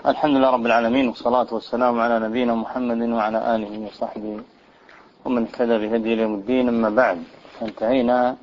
الحمد لله رب العالمين، والصلاة والسلام على نبينا محمد وعلى آله وصحبه ومن اهتدى بهدي يوم الدين. أما بعد، انتهينا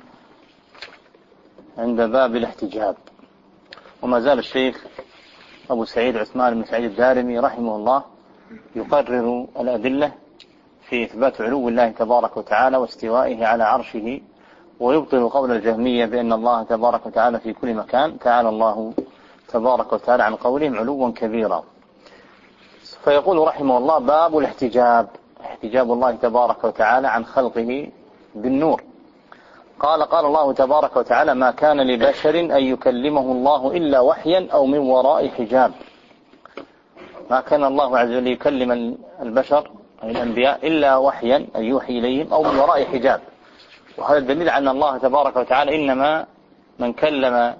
عند باب الاحتجاب، وما زال الشيخ أبو سعيد عثمان بن سعيد الدارمي رحمه الله يقرر الأدلة في إثبات علو الله تبارك وتعالى واستوائه على عرشه، ويبطل قول الجهمية بأن الله تبارك وتعالى في كل مكان. تعالى الله تبارك وتعالى عن قولهم علوا كبيرا. فيقول رحمه الله: باب الاحتجاب، احتجاب الله تبارك وتعالى عن خلقه بالنور. قال الله تبارك وتعالى: ما كان لبشر أن يكلمه الله إلا وحيا أو من وراء حجاب. ما كان الله عز وجل يكلم البشر أي الأنبياء إلا وحيا أن يوحي إليهم أو من وراء حجاب. وهذا الدليل على أن الله تبارك وتعالى إنما من كلم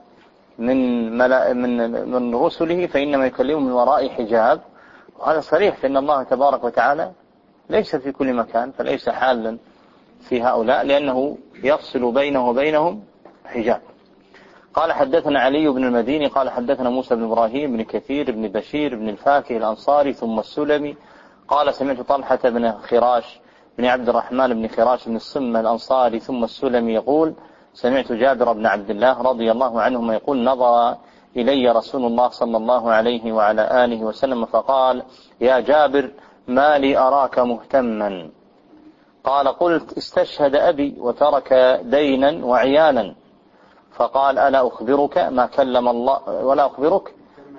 من رسله فإنما يكلمه من وراء حجاب. وهذا صريح في أن الله تبارك وتعالى ليس في كل مكان، فليس حالا في هؤلاء، لأنه يفصل بينه وبينهم حجاب. قال: حدثنا علي بن المديني قال حدثنا موسى بن إبراهيم بن كثير بن بشير بن الفاكه الأنصاري ثم السلمي قال: سمعت طلحة بن خراش بن عبد الرحمن بن خراش بن الصمة الأنصاري ثم السلمي يقول: سمعت جابر بن عبد الله رضي الله عنهما يقول: نظر إلي رسول الله صلى الله عليه وعلى آله وسلم فقال: يا جابر، ما لي أراك مهتما؟ قال: قلت: استشهد أبي وترك دينا وعيالا. فقال: ألا أخبرك ما كلم الله ولا أخبرك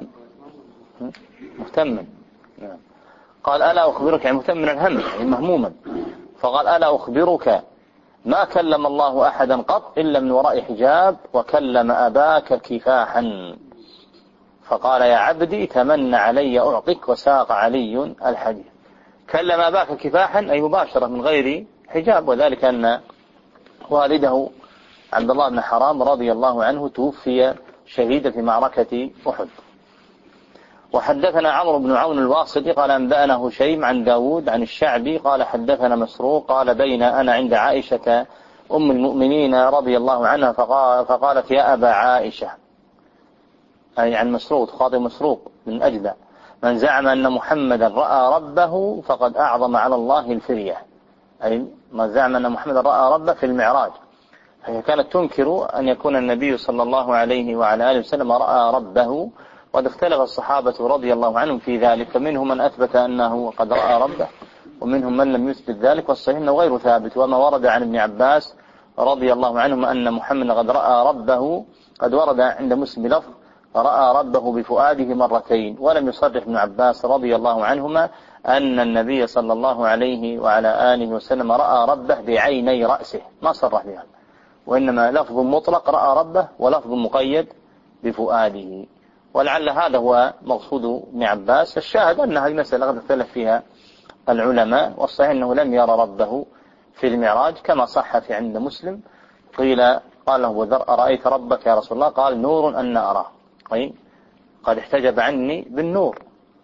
مهتما. قال: ألا أخبرك، يعني مهتم من الهم، يعني مهموما. فقال: ألا أخبرك ما كلم الله أحدا قط إلا من وراء حجاب، وكلم أباك كفاحا. فقال: يا عبدي تمنى علي أعطيك. وساق علي الحديث. كلم أباك كفاحا أي مباشرة من غير حجاب، وذلك أن والده عبد الله بن حرام رضي الله عنه توفي شهيدا في معركة أحد. وحدثنا عمرو بن عون الواسطي قال: أنبأنا هشيم عن داود عن الشعبي قال: حدثنا مسروق قال: بين أنا عند عائشة أم المؤمنين رضي الله عنها فقالت: يا أبا عائشة، أي عن مسروق، خاطب مسروق من أجدع، من زعم أن محمدا رأى ربه فقد أعظم على الله الفرية، أي من زعم أن محمدا رأى ربه في المعراج. فهي كانت تنكر أن يكون النبي صلى الله عليه وعلى آله وسلم رأى ربه، وقد اختلف الصحابة رضي الله عنهم في ذلك، فمنهم من أثبت أنه قد رأى ربه ومنهم من لم يثبت ذلك، والصحيح أنه غير ثابت. وما ورد عن ابن عباس رضي الله عنهم أن محمد قد رأى ربه قد ورد عند مسلم لفظ: رأى ربه بفؤاده مرتين. ولم يصرح ابن عباس رضي الله عنهما أن النبي صلى الله عليه وعلى آله وسلم رأى ربه بعيني رأسه، ما صرح بها، وإنما لفظ مطلق رأى ربه ولفظ مقيد بفؤاده. ولعل هذا هو مقصود ابن عباس. الشاهد أن هذه مسألة قد اختلف فيها العلماء، والصحيح أنه لم يرى ربه في المعراج كما صح في عند مسلم. قال له أبو ذر: أرأيت ربك يا رسول الله؟ قال: نور أن أراه، أي قد احتجب عني بالنور.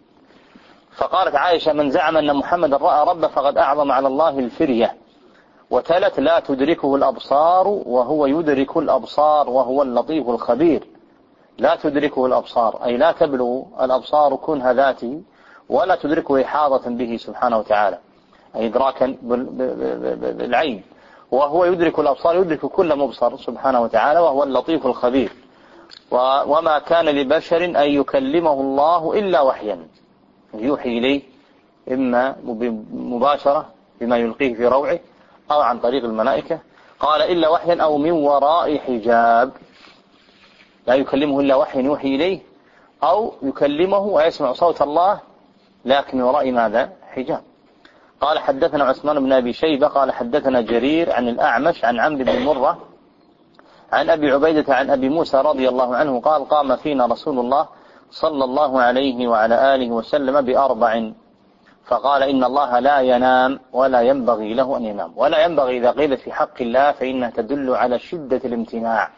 فقالت عائشة: من زعم أن محمد رأى ربه فقد أعظم على الله الفرية. وتلت: لا تدركه الأبصار وهو يدرك الأبصار وهو اللطيف الخبير. لا تدركه الأبصار أي لا تبلغ الأبصار كنه ذاته، ولا تدركه إحاطة به سبحانه وتعالى، أي إدراكا بالعين. وهو يدرك الأبصار، يدرك كل مبصر سبحانه وتعالى، وهو اللطيف الخبير. وما كان لبشر أن يكلمه الله إلا وحيا، يوحي إليه إما مباشرة بما يلقيه في روعه أو عن طريق الملائكة. قال: إلا وحيا أو من وراء حجاب، لا يكلمه إلا وحي يوحي إليه، أو يكلمه ويسمع صوت الله لكن من وراء ماذا؟ حجاب. قال: حدثنا عثمان بن أبي شيبة قال: حدثنا جرير عن الأعمش عن عمرو بن مرة عن أبي عبيدة عن أبي موسى رضي الله عنه قال: قام فينا رسول الله صلى الله عليه وعلى آله وسلم بأربع فقال: إن الله لا ينام ولا ينبغي له أن ينام. ولا ينبغي إذا قيل في حق الله فإنها تدل على شدة الامتناع،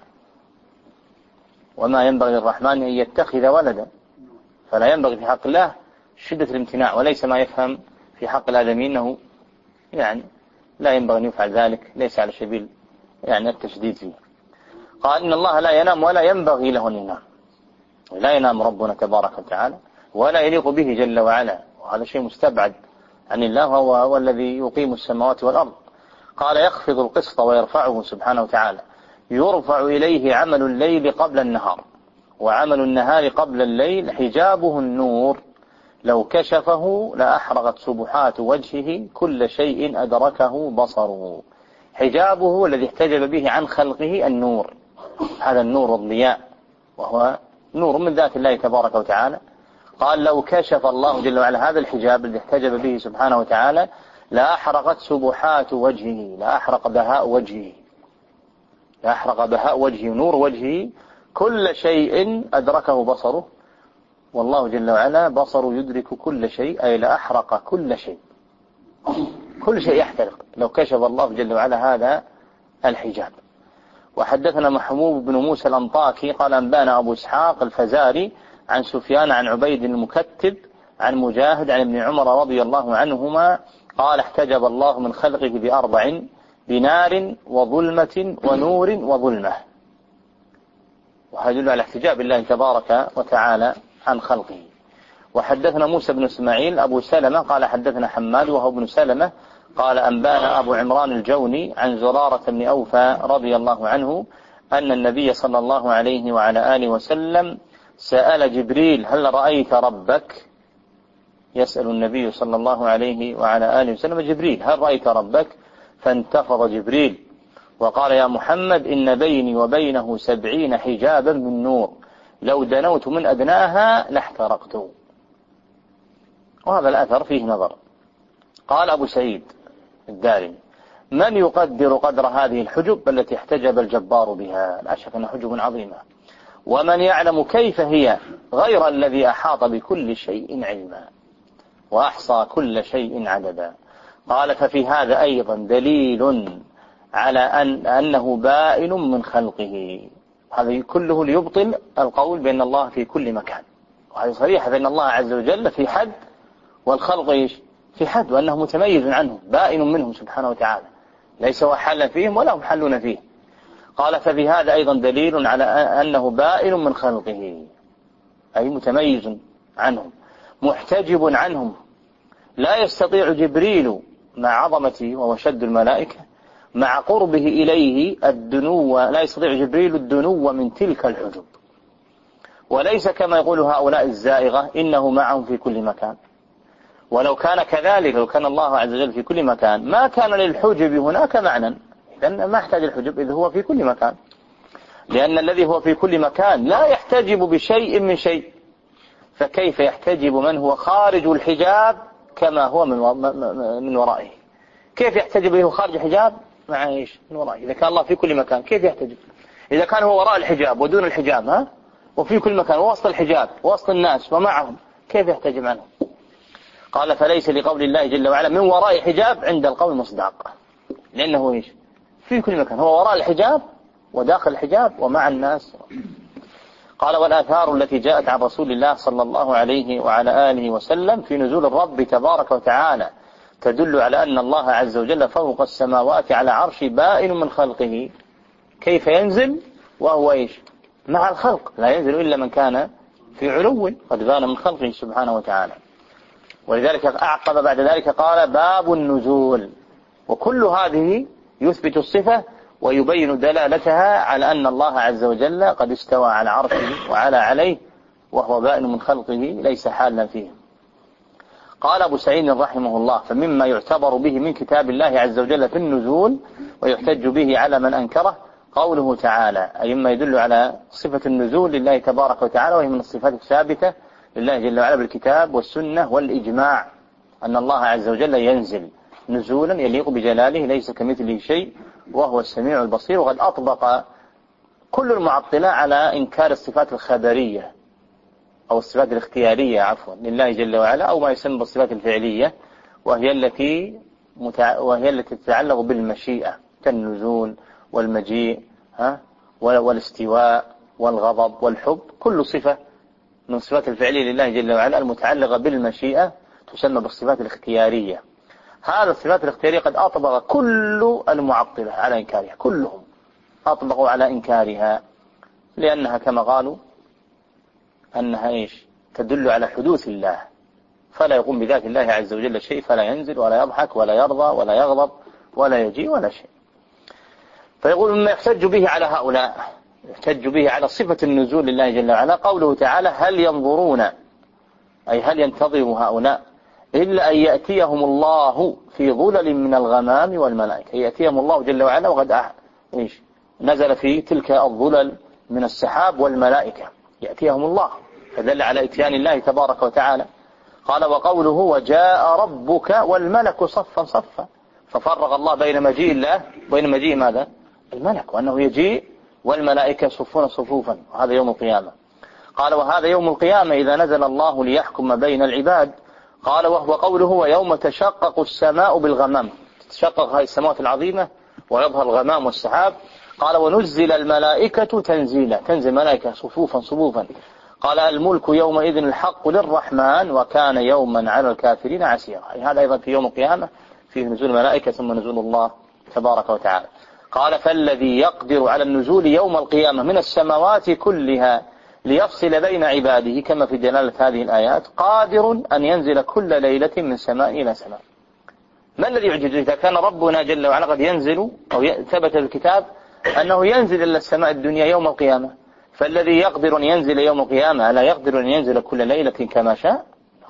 وما ينبغي للرحمن أن يتخذ ولدا، فلا ينبغي في حق الله شدة الامتناع، وليس ما يفهم في حق الآدمين أنه يعني لا ينبغي أن يفعل ذلك، ليس على سبيل يعني التشديد فيه. قال: إن الله لا ينام ولا ينبغي له أن ينام. لا ينام ربنا تبارك وتعالى، ولا يليق به جل وعلا، وهذا شيء مستبعد عن الله، هو الذي يقيم السماوات والأرض. قال يخفض القسط ويرفعه سبحانه وتعالى، يرفع إليه عمل الليل قبل النهار وعمل النهار قبل الليل، حجابه النور لو كشفه لأحرقت سبحات وجهه، كل شيء أدركه بصره. حجابه الذي احتجب به عن خلقه النور، هذا النور الضياء وهو نور من ذات الله تبارك وتعالى. قال لو كشف الله جل وعلا هذا الحجاب الذي احتجب به سبحانه وتعالى لأحرقت سبحات وجهه، لأحرق بهاء وجهه، لأحرق بهاء وجهه، نور وجهه، كل شيء أدركه بصره. والله جل وعلا بصره يدرك كل شيء، أي لأحرق كل شيء، كل شيء يحترق لو كشف الله جل وعلا هذا الحجاب. وحدثنا محمود بن موسى الأنطاكي قال أنبانا أبو إسحاق الفزاري عن سفيان عن عبيد المكتب عن مجاهد عن ابن عمر رضي الله عنهما قال احتجب الله من خلقه بأربع: بنار وظلمة ونور وظلمة. وهذا يدل على احتجاب الله تبارك وتعالى عن خلقه. وحدثنا موسى بن إسماعيل أبو سلمة قال حدثنا حماد وهو ابن سلمة قال أنبانا أبو عمران الجوني عن زرارة بن أوفى رضي الله عنه أن النبي صلى الله عليه وعلى آله وسلم سأل جبريل: هل رأيت ربك؟ يسأل النبي صلى الله عليه وعلى آله وسلم جبريل: هل رأيت ربك؟ فانتفض جبريل وقال: يا محمد إن بيني وبينه 70 حجابا من نور، لو دنوت من أدناها لاحترقت. وهذا الأثر فيه نظر. قال أبو سعيد الدارمي: من يقدر قدر هذه الحجب التي احتجب الجبار بها؟ لا شك أنها حجب عظيمة. ومن يعلم كيف هي غير الذي أحاط بكل شيء علما وأحصى كل شيء عددا. قال: ففي هذا أيضا دليل على أنه بائن من خلقه. هذا كله ليبطل القول بأن الله في كل مكان، وهذه صريحة بأن الله عز وجل في حد والخلق إيش؟ في حد، وأنه متميز عنهم بائن منهم سبحانه وتعالى، ليس هو حلا فيهم ولا هم حلون فيه. قال: ففي هذا أيضا دليل على أنه بائن من خلقه، أي متميز عنهم محتجب عنهم. لا يستطيع جبريل مع عظمته وهو شد الملائكة مع قربه إليه الدنو، لا يستطيع جبريل الدنو من تلك الحجب، وليس كما يقول هؤلاء الزائغة إنه معهم في كل مكان. ولو كان كذلك، لو كان الله عز وجل في كل مكان ما كان للحجب هناك معنى، لأن ما يحتاج الحجب إذ هو في كل مكان، لأن الذي هو في كل مكان لا يحتجب بشيء من شيء، فكيف يحتجب من هو خارج الحجاب كما هو من ورائه؟ كيف يحتجب وهو خارج الحجاب مع إيش من ورائه؟ إذا كان الله في كل مكان كيف يحتجب؟ إذا كان هو وراء الحجاب ودون الحجاب وفي كل مكان ووسط الحجاب ووسط الناس ومعهم، كيف يحتجب عنه؟ قال: فليس لقول الله جل وعلا من وراء حجاب عند القول مصداق، لأنه إيش في كل مكان، هو وراء الحجاب وداخل الحجاب ومع الناس. قال: والآثار التي جاءت عن رسول الله صلى الله عليه وعلى آله وسلم في نزول الرب تبارك وتعالى تدل على أن الله عز وجل فوق السماوات على عرش بائن من خلقه. كيف ينزل وهو إيش مع الخلق؟ لا ينزل إلا من كان في علو قد بان من خلقه سبحانه وتعالى. ولذلك أعقب بعد ذلك قال: باب النزول. وكل هذه يثبت الصفة ويبين دلالتها على أن الله عز وجل قد استوى على عرشه وعلى عليه وهو بائن من خلقه ليس حالا فيه. قال أبو سعيد رحمه الله: فمما يعتبر به من كتاب الله عز وجل في النزول ويحتج به على من أنكره قوله تعالى، أي مما يدل على صفة النزول لله تبارك وتعالى، وهي من الصفات الثابتة لله جل وعلا بالكتاب والسنة والإجماع، أن الله عز وجل ينزل نزولا يليق بجلاله ليس كمثله شيء وهو السميع البصير. وقد أطبق كل المعطلة على إنكار الصفات الخبرية أو الصفات الاختيارية عفوا لله جل وعلا، أو ما يسمى بالصفات الفعلية، وهي التي تتعلق بالمشيئة كالنزول والمجيء والاستواء والغضب والحب. كل صفة من صفات الفعلية لله جل وعلا المتعلقة بالمشيئة تسمى بالصفات الاختيارية. هذا الصفات الاختيارية قد أطبق كل المعطلة على إنكارها، كلهم أطبقوا على إنكارها، لأنها كما قالوا أنها إيش تدل على حدوث الله، فلا يقوم بذات الله عز وجل شيء، فلا ينزل ولا يضحك ولا يرضى ولا يغضب ولا يجيء ولا شيء. فيقول مما يحتج به على هؤلاء، يحتج به على صفة النزول لله جل وعلا قوله تعالى هل ينظرون، أي هل ينتظر هؤلاء إلا أن يأتيهم الله في ظلل من الغمام والملائكة. يأتيهم الله جل وعلا وقد نزل في تلك الظلل من السحاب والملائكة، يأتيهم الله، فدل على إتيان الله تبارك وتعالى. قال وقوله وجاء ربك والملك صفا صفا، ففرق الله بين مجيء الله وبين مجيء ماذا؟ الملك، وأنه يجيء والملائكة يصفون صفوفا، وهذا يوم القيامة. قال وهذا يوم القيامة إذا نزل الله ليحكم بين العباد. قال وهو قوله ويوم تشقق السماء بالغمام، تشقق هذه السماوات العظيمة ويظهر الغمام والسحاب. قال ونزل الملائكة تنزيلا، تنزل الملائكة صفوفا صفوفا. قال الملك يومئذ الحق للرحمن وكان يوما على الكافرين عسيرا. هذا أيضا في يوم القيامة فيه نزول الملائكة ثم نزول الله تبارك وتعالى. قال فالذي يقدر على النزول يوم القيامة من السماوات كلها ليفصل بين عباده كما في دلالة هذه الآيات قادر أن ينزل كل ليلة من سماء إلى سماء. ما الذي يعجز؟ إذا كان ربنا جل وعلا قد ينزل أو ثبت الكتاب أنه ينزل إلى السماء الدنيا يوم القيامة، فالذي يقدر أن ينزل يوم القيامة لا يقدر أن ينزل كل ليلة كما شاء؟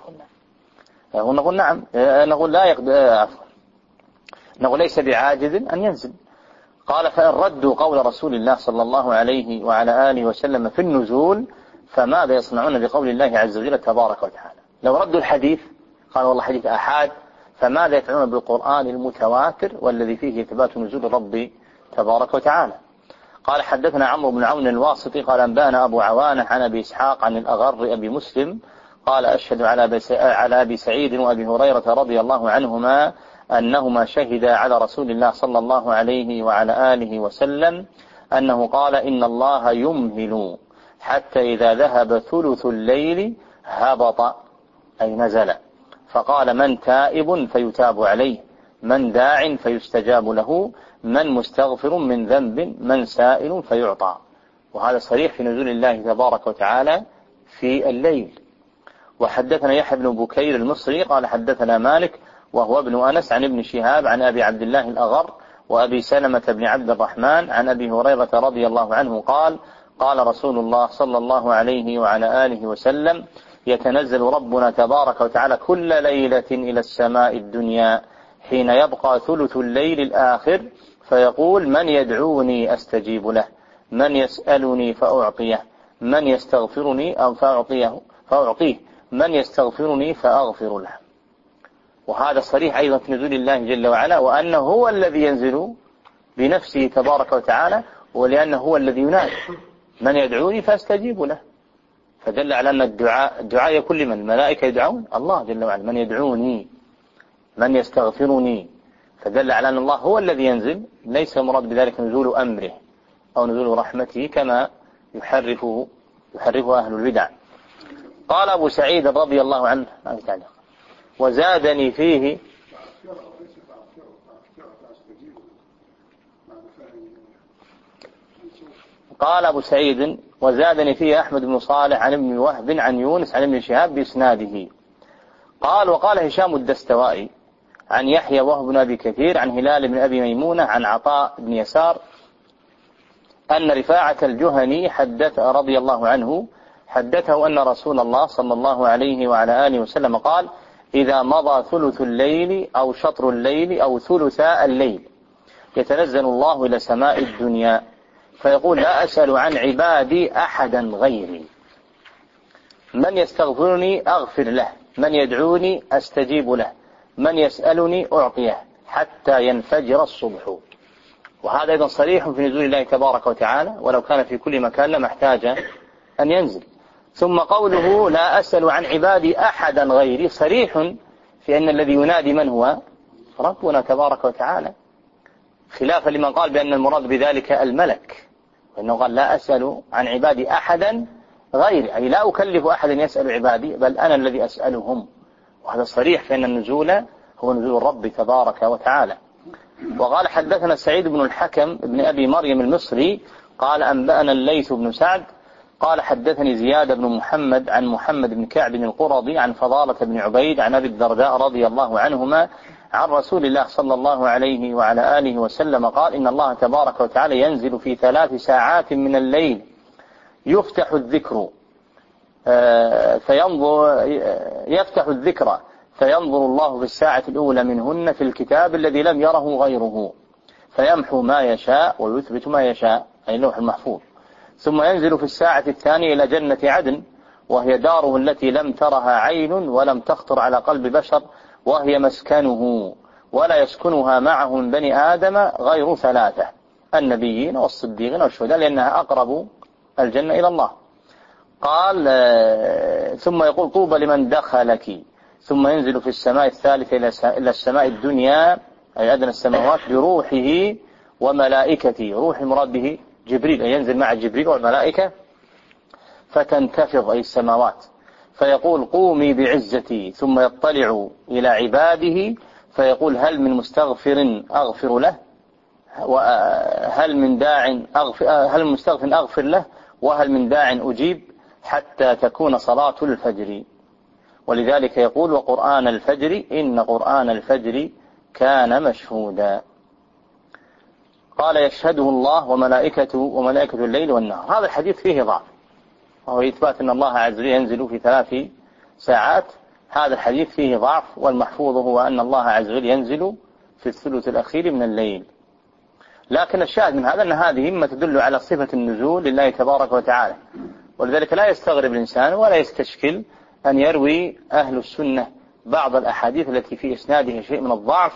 نقول نعم، نقول لا يقدر، عفوا نقول ليس بعاجز أن ينزل. قال فإن ردوا قول رسول الله صلى الله عليه وعلى آله وسلم في النزول فماذا يصنعون بقول الله عز وجل تبارك وتعالى؟ لو ردوا الحديث قال والله حديث أحاد، فماذا يفعلون بالقرآن المتواتر والذي فيه إثبات نزول ربي تبارك وتعالى؟ قال حدثنا عمرو بن عون الواسطي قال أنبانا أبو عوانة عن أبي إسحاق عن الأغر أبي مسلم قال أشهد على أبي سعيد وأبي هريرة رضي الله عنهما أنهما شهدا على رسول الله صلى الله عليه وعلى آله وسلم أنه قال إن الله يمهل حتى إذا ذهب ثلث الليل هبط، أي نزل، فقال من تائب فيتاب عليه، من داع فيستجاب له، من مستغفر من ذنب، من سائل فيعطى. وهذا صريح في نزول الله تبارك وتعالى في الليل. وحدثنا يحيى بن بكير المصري قال حدثنا مالك وهو ابن أنس عن ابن شهاب عن أبي عبد الله الأغر وأبي سلمة بن عبد الرحمن عن أبي هريرة رضي الله عنه قال قال رسول الله صلى الله عليه وعلى آله وسلم يتنزل ربنا تبارك وتعالى كل ليلة إلى السماء الدنيا حين يبقى ثلث الليل الآخر فيقول من يدعوني أستجيب له، من يسألني فأعطيه، من يستغفرني أو فأعطيه، من يستغفرني فأغفر له. وهذا صريح أيضا في نزول الله جل وعلا، وأنه هو الذي ينزل بنفسه تبارك وتعالى، ولأنه هو الذي ينادي من يدعوني فأستجيب له، فدل على أن الدعاء كل من الملائكة يدعون الله جل وعلا، من يدعوني، من يستغفرني، فدل على أن الله هو الذي ينزل، ليس مراد بذلك نزول أمره أو نزول رحمته كما يحرفه أهل البدع. قال أبو سعيد رضي الله عنه وزادني فيه قال أبو سعيد وزادني فيه أحمد بن صالح عن ابن وهب عن يونس عن ابن شهاب بإسناده. قال وقال هشام الدستوائي عن يحيى وهو بن أبي كثير عن هلال بن أبي ميمونة عن عطاء بن يسار أن رفاعة الجهني حدث رضي الله عنه حدثه أن رسول الله صلى الله عليه وعلى آله وسلم قال إذا مضى ثلث الليل أو شطر الليل أو ثلثاء الليل يتنزل الله إلى سماء الدنيا فيقول لا أسأل عن عبادي أحدا غيري، من يستغفرني أغفر له، من يدعوني أستجيب له، من يسألني أعطيه حتى ينفجر الصبح. وهذا أيضا صريح في نزول الله تبارك وتعالى، ولو كان في كل مكان لما احتاج أن ينزل. ثم قوله لا أسأل عن عبادي أحدا غيري صريح في أن الذي ينادي من هو ربنا تبارك وتعالى، خلافا لمن قال بأن المراد بذلك الملك، وأنه قال لا أسأل عن عبادي أحدا غيري، أي لا أكلف أحدا يسأل عبادي بل أنا الذي أسألهم. وهذا صريح في أن النزول هو نزول الرب تبارك وتعالى. وقال حدثنا سعيد بن الحكم بن أبي مريم المصري قال أنبأنا الليث بن سعد قال حدثني زياد بن محمد عن محمد بن كعب القرظي عن فضالة بن عبيد عن أبي الدرداء رضي الله عنهما عن رسول الله صلى الله عليه وعلى آله وسلم قال إن الله تبارك وتعالى ينزل في 3 ساعات من الليل يفتح الذكر يفتح الذكر فينظر الله في الساعة الأولى منهن في الكتاب الذي لم يره غيره فيمحو ما يشاء ويثبت ما يشاء، أي اللوح المحفوظ. ثم ينزل في الساعة الثانية إلى جنة عدن وهي داره التي لم ترها عين ولم تخطر على قلب بشر، وهي مسكنه ولا يسكنها معه من بني آدم غير 3 النبيين والصديقين والشهداء لأنها أقرب الجنة إلى الله. قال ثم يقول طوبى لمن دخلك، ثم ينزل في السماء الثالثة إلى السماء الدنيا أي أدنى السماوات بروحه وملائكته. روح مراد به جبريل، أي ينزل مع جبريل والملائكة فتنتفض أي السماوات فيقول قومي بعزتي، ثم يطلع إلى عباده فيقول هل من مستغفر أغفر له، هل من داع هل من مستغفر أغفر له، وهل من داع أجيب، حتى تكون صلاة الفجر. ولذلك يقول وقرآن الفجر إن قرآن الفجر كان مشهودا. قال يشهده الله وملائكة الليل والنهار. هذا الحديث فيه ضعف، وهو إثبات أن الله عز وجل ينزل في 3 ساعات. هذا الحديث فيه ضعف، والمحفوظ هو أن الله عز وجل ينزل في الثلث الأخير من الليل. لكن الشاهد من هذا أن هذه مما تدل على صفة النزول لله تبارك وتعالى، ولذلك لا يستغرب الإنسان ولا يستشكل أن يروي أهل السنة بعض الأحاديث التي في إسنادها شيء من الضعف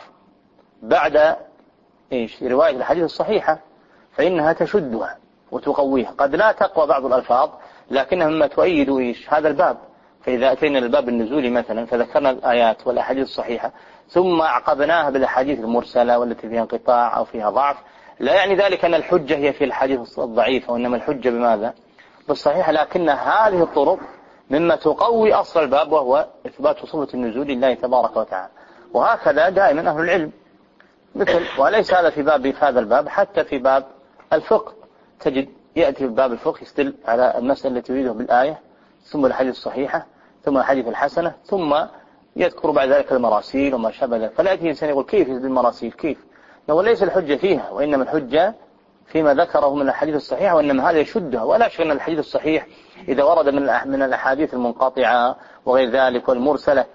بعد رواية الحديث الصحيحة، فإنها تشدها وتقويها. قد لا تقوى بعض الألفاظ لكنها مما تؤيد هذا الباب. فإذا أتينا الباب النزولي مثلا فذكرنا الآيات والأحاديث الصحيحة ثم عقبناها بالأحاديث المرسلة والتي فيها انقطاع أو فيها ضعف، لا يعني ذلك أن الحجة هي في الحديث الضعيف، وإنما الحجة بماذا؟ بالصحيح. لكن هذه الطرق مما تقوي أصل الباب، وهو إثبات صفة النزول لله تبارك وتعالى. وهكذا دائما أهل العلم وليس هذا في باب هذا الباب، حتى في باب الفقه تجد يأتي في باب الفقه يستدل على المسألة التي يريده بالآية ثم الحديث الصحيحة ثم الحديث الحسنة، ثم يذكر بعد ذلك المراسيل وما شابه ذلك. فلا يأتي إنسان يقول كيف بالمراسيل كيف؟ وليس الحجة فيها، وإنما الحجة فيما ذكره من الحديث الصحيح، وإنما هذا يشدها. ولا شك أن الحديث الصحيح إذا ورد من الأحاديث المنقطعة وغير ذلك والمرسلة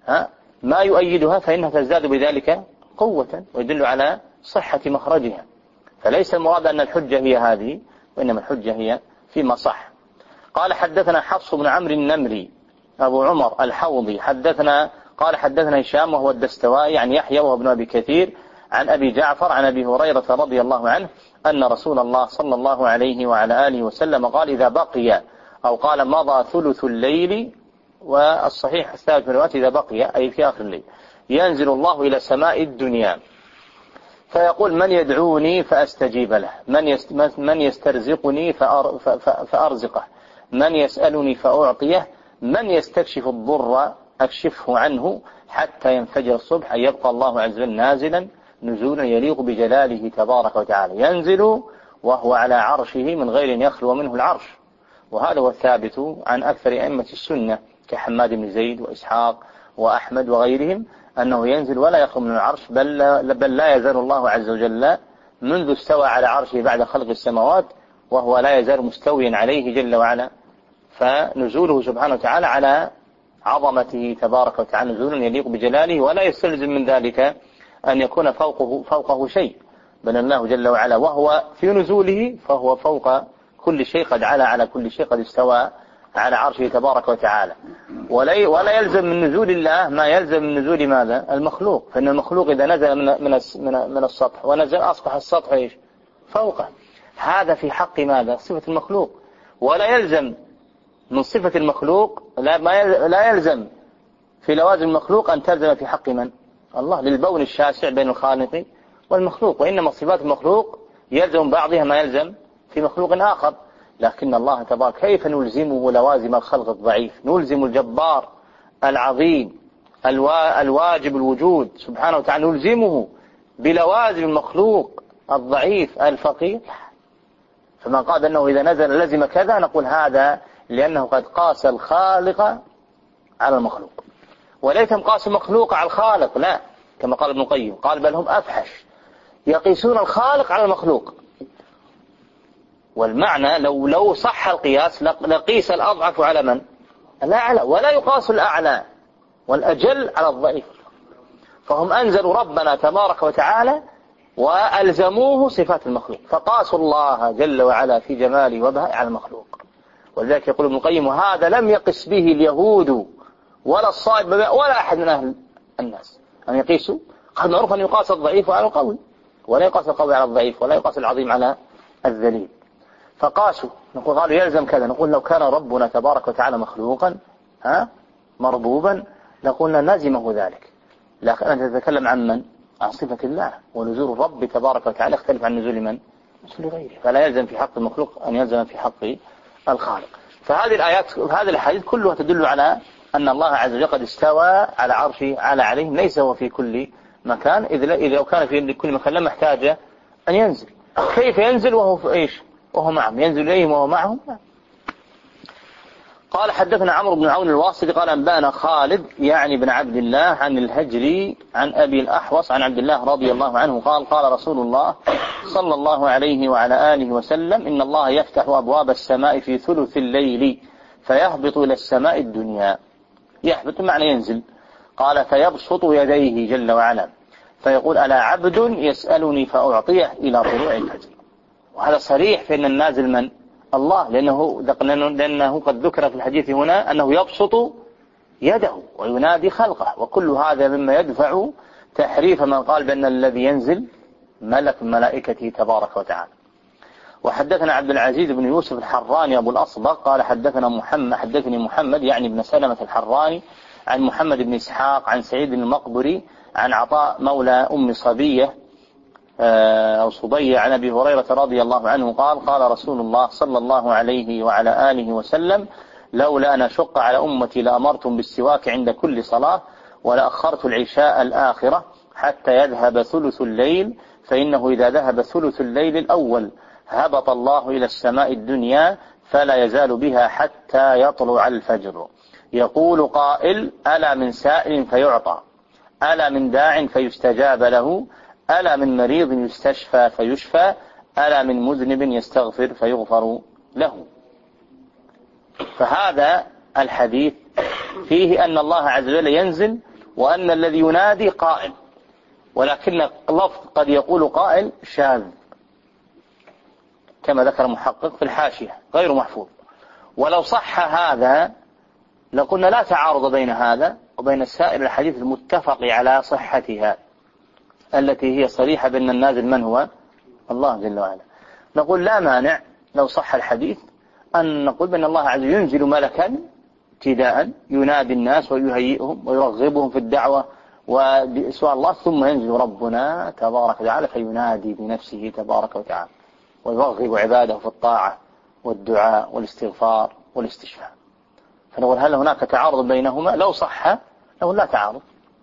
ما يؤيدها فإنها تزداد بذلك قوة ويدل على صحة مخرجها. فليس المراد أن الحجة هي هذه، وإنما الحجة هي فيما صح. قال حدثنا حفص بن عمرو النمري أبو عمر الحوضي قال حدثنا هشام وهو الدستوائي عن يحيى وهو ابن أبي كثير عن أبي جعفر عن أبي هريرة رضي الله عنه أن رسول الله صلى الله عليه وعلى آله وسلم قال إذا بقي أو قال مضى ثلث الليل، والصحيح الثابت من الروايات إذا بقي أي في آخر الليل، ينزل الله إلى سماء الدنيا فيقول من يدعوني فأستجيب له، من يسترزقني فأرزقه، من يسألني فأعطيه، من يستكشف الضر أكشفه عنه حتى ينفجر الصبح، أن يبقى الله عز وجل نازلا نزولا يليق بجلاله تبارك وتعالى، ينزل وهو على عرشه من غير يخلو منه العرش. وهذا هو الثابت عن أكثر أئمة السنة كحماد بن زيد وإسحاق وأحمد وغيرهم أنه ينزل ولا يخلو من العرش، بل لا يزال الله عز وجل منذ استوى على عرشه بعد خلق السماوات وهو لا يزال مستويا عليه جل وعلا. فنزوله سبحانه وتعالى على عظمته تبارك وتعالى نزولا يليق بجلاله، ولا يستلزم من ذلك أن يكون فوقه شيء، بل الله جل وعلا وهو في نزوله فهو فوق كل شيء، قد علا على كل شيء، قد استوى على عرشه تبارك وتعالى. ولا يلزم من نزول الله ما يلزم من نزول ماذا؟ المخلوق. فإن المخلوق إذا نزل من السطح ونزل أصبح السطح إيش؟ فوقه. هذا في حق ماذا؟ صفة المخلوق. ولا يلزم من صفة المخلوق لا يلزم في لوازم المخلوق أن تلزم في حق من؟ الله، للبون الشاسع بين الخالق والمخلوق. وإنما صفات المخلوق يلزم بعضها ما يلزم في مخلوق آخر. لكن الله تبارك كيف نلزمه لوازم الخلق الضعيف؟ نلزم الجبار العظيم الواجب الوجود سبحانه وتعالى نلزمه بلوازم المخلوق الضعيف الفقير؟ فمن قال أنه إذا نزل لزم كذا نقول هذا لأنه قد قاس الخالق على المخلوق، وليتم قاس المخلوق على الخالق، لا، كما قال ابن القيم قال بل هم أفحش، يقيسون الخالق على المخلوق. والمعنى لو صح القياس لقيس الأضعف على من؟ الأعلى، ولا يقاس الأعلى والأجل على الضعيف. فهم أنزلوا ربنا تبارك وتعالى وألزموه صفات المخلوق، فقاسوا الله جل وعلا في جماله وبهائه على المخلوق. ولذلك يقول ابن القيم وهذا لم يقس به اليهود ولا الصائب ولا أحد من أهل الناس أن يقيسوا. قد معروف أن يقاس الضعيف على القوي، ولا يقاس القوي على الضعيف، ولا يقاس العظيم على الذليل. فقاسوا، نقول قالوا يلزم كذا، نقول لو كان ربنا تبارك وتعالى مخلوقا مربوبا لقلنا لزمه ذلك. لكن أنت تتكلم عن من؟ عن صفة الله، ونزول الرب تبارك وتعالى يختلف عن نزول من؟ نزول غيره، فلا يلزم في حق المخلوق أن يلزم في حق الخالق. فهذه الآيات هذه الحديث كلها تدل على أن الله عز وجل قد استوى على عرشه على عليهم، ليس هو في كل مكان، إذا لو كان في كل مكان لما احتاج أن ينزل. كيف ينزل وهو في إيش؟ وهو معهم، ينزل إليهم وهو معهم؟ قال حدثنا عمرو بن عون الواسطي قال أنبأنا خالد يعني بن عبد الله عن الهجري عن أبي الأحوص عن عبد الله رضي الله عنه قال قال رسول الله صلى الله عليه وعلى آله وسلم إن الله يفتح أبواب السماء في ثلث الليل فيهبط إلى السماء الدنيا. يهبط معنى ينزل. قال فيبسط يديه جل وعلا فيقول ألا عبد يسألني فأعطيه إلى طلوع الفجر. وهذا صريح في أن النازل من؟ الله، لأنه قد ذكر في الحديث هنا أنه يبسط يده وينادي خلقه، وكل هذا مما يدفع تحريف من قال بأن الذي ينزل ملك من ملائكته تبارك وتعالى. وحدثنا عبد العزيز بن يوسف الحراني أبو الأصبغ قال حدثني محمد يعني بن سلمة الحراني عن محمد بن إسحاق عن سعيد المقبري عن عطاء مولى أم صبية أو صبية عن أبي هريرة رضي الله عنه قال قال رسول الله صلى الله عليه وعلى آله وسلم لولا أن أشق على أمتي لأمرتم بالسواك عند كل صلاة ولأخرت العشاء الآخرة حتى يذهب ثلث الليل، فإنه إذا ذهب ثلث الليل الأول هبط الله إلى السماء الدنيا فلا يزال بها حتى يطلع الفجر. يقول قائل ألا من سائل فيعطى، ألا من داع فيستجاب له، ألا من مريض يستشفى فيشفى، ألا من مذنب يستغفر فيغفر له. فهذا الحديث فيه أن الله عز وجل ينزل وأن الذي ينادي قائل، ولكن لفظ قد يقول قائل شاذ كما ذكر محقق في الحاشية غير محفوظ. ولو صح هذا لقلنا لا تعارض بين هذا وبين سائر الحديث المتفق على صحتها التي هي صريحة بأن النازل من هو؟ الله جل وعلا. نقول لا مانع لو صح الحديث أن نقول بأن الله عز وجل ينزل ملكا ابتداء ينادي الناس ويهيئهم ويرغبهم في الدعوة وسؤال الله، ثم ينزل ربنا تبارك وتعالى فينادي بنفسه تبارك وتعالى ويرغب عباده في الطاعة والدعاء والاستغفار والاستشفاء. فنقول هل هناك تعارض بينهما؟ لو صح نقول لا تعارض،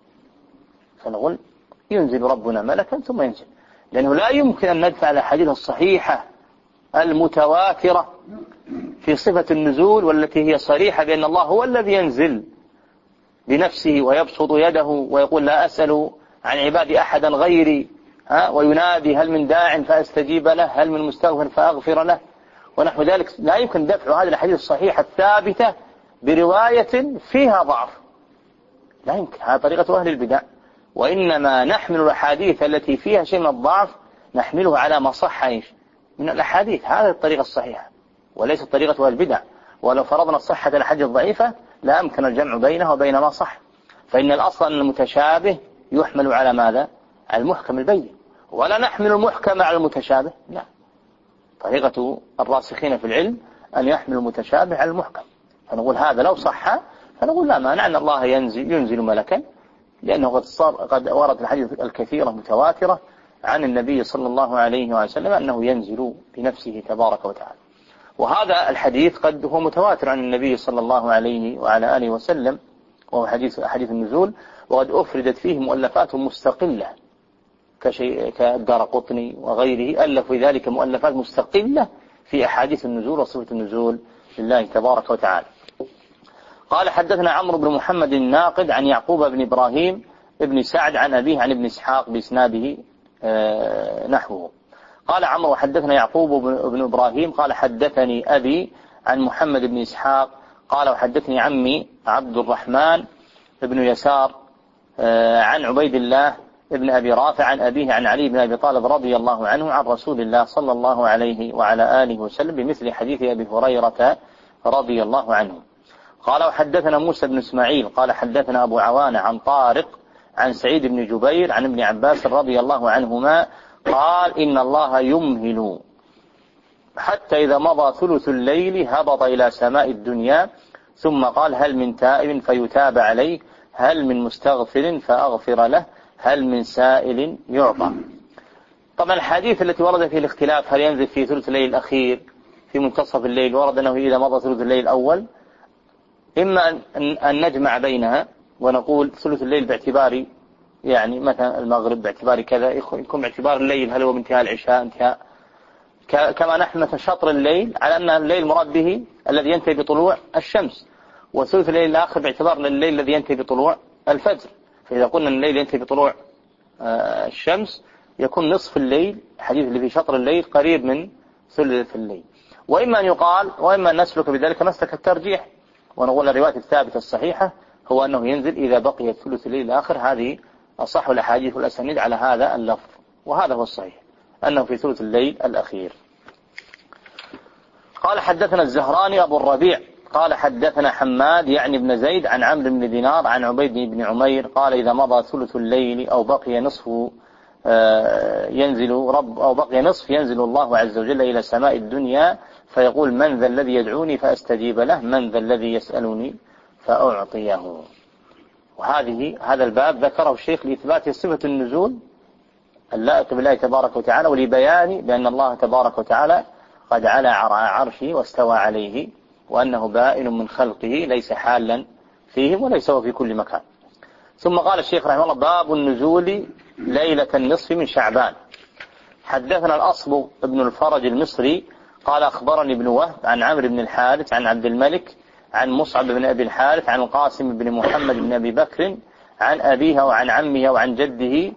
فنقول ينزل ربنا ملكا ثم ينزل، لأنه لا يمكن أن ندفع الأحاديث الصحيحة المتواترة في صفة النزول والتي هي صريحة بأن الله هو الذي ينزل بنفسه ويبسط يده ويقول لا أسأل عن عبادي أحدا غيري، وينادي هل من داع فأستجيب له، هل من مستغفر فأغفر له ونحو ذلك. لا يمكن دفع هذه الأحاديث الصحيحة الثابتة برواية فيها ضعف، لا يمكن، هذا طريقة أهل البدع. وإنما نحمل الأحاديث التي فيها شيء من الضعف نحملها على ما صح من الأحاديث، هذه الطريقة الصحيحة وليست طريقة أهل البدع. ولو فرضنا الصحة الأحاديث الضعيفة لا يمكن الجمع بينها وبين ما صح. فإن الأصل أن المتشابه يحمل على ماذا؟ على المحكم البين، ولا نحمل المحكم على المتشابه، لا. طريقة الراسخين في العلم أن يحمل المتشابه على المحكم. فنقول هذا لو صح فنقول لا مانع أن الله ينزل ملكا، لأنه قد ورد الحديث الكثيرة متواترة عن النبي صلى الله عليه وسلم أنه ينزل بنفسه تبارك وتعالى. وهذا الحديث قد هو متواتر عن النبي صلى الله عليه وعلى آله وسلم، وهو حديث النزول، وقد أفردت فيه مؤلفات مستقلة كالدارقطني وغيره، ألف في ذلك مؤلفات مستقلة في أحاديث النزول وصفة النزول لله تبارك وتعالى. قال حدثنا عمرو بن محمد الناقد عن يعقوب بن إبراهيم ابن سعد عن أبيه عن ابن إسحاق بإسناده نحوه. قال عمرو حدثنا يعقوب بن إبراهيم قال حدثني أبي عن محمد بن إسحاق قال وحدثني عمي عبد الرحمن بن يسار عن عبيد الله ابن أبي رافع عن أبيه عن علي بن أبي طالب رضي الله عنه عن رسول الله صلى الله عليه وعلى آله وسلم بمثل حديث أبي هريرة رضي الله عنه. قال وحدثنا موسى بن إسماعيل قال حدثنا أبو عوانة عن طارق عن سعيد بن جبير عن ابن عباس رضي الله عنهما قال إن الله يمهل حتى إذا مضى ثلث الليل هبط إلى سماء الدنيا ثم قال هل من تائب فيتاب عليه هل من مستغفر فأغفر له هل من سائل يعطى. طبعا الحديث التي ورد فيه الاختلاف هل ينزل في ثلث الليل الأخير في منتصف الليل ورد أنه إذا مضى ثلث الليل الأول إما أن نجمع بينها ونقول ثلث الليل باعتبار يعني مثلا المغرب باعتبار كذا يكون باعتبار الليل هل هو بانتهاء العشاء انتهاء كما نحن مثلا شطر الليل على أن الليل مراد به الذي ينتهي بطلوع الشمس وثلث الليل الآخر باعتبار الليل الذي ينتهي بطلوع الفجر. فإذا قلنا أن الليل ينتهي بطلوع الشمس يكون نصف الليل الحديث اللي في شطر الليل قريب من ثلث الليل. وإما أن يقال وإما أن نسلك بذلك مسلك الترجيح ونقول الرواية الثابتة الصحيحة هو أنه ينزل إذا بقي ثلث الليل الآخر. هذه أصح الأحاديث والأسانيد على هذا اللفظ وهذا هو الصحيح أنه في ثلث الليل الأخير. قال حدثنا الزهراني أبو الربيع قال حدثنا حماد يعني بن زيد عن عمرو بن دينار عن عبيد بن عمير قال إذا مضى ثلث الليل أو بقي نصف ينزل الله عز وجل إلى سماء الدنيا فيقول من ذا الذي يدعوني فأستجيب له من ذا الذي يسألني فأعطيه. هذا الباب ذكره الشيخ لإثبات صفة النزول اللائق بالله تبارك وتعالى ولبيان بأن الله تبارك وتعالى قد علا عرشه واستوى عليه وأنه بائن من خلقه ليس حالا فيهم وليس هو في كل مكان. ثم قال الشيخ رحمه الله باب النزول ليلة النصف من شعبان. حدثنا الأصل ابن الفرج المصري قال أخبرني ابن وهب عن عمرو بن الحارث عن عبد الملك عن مصعب بن أبي الحارث عن القاسم بن محمد بن أبي بكر عن أبيه وعن عمه وعن جده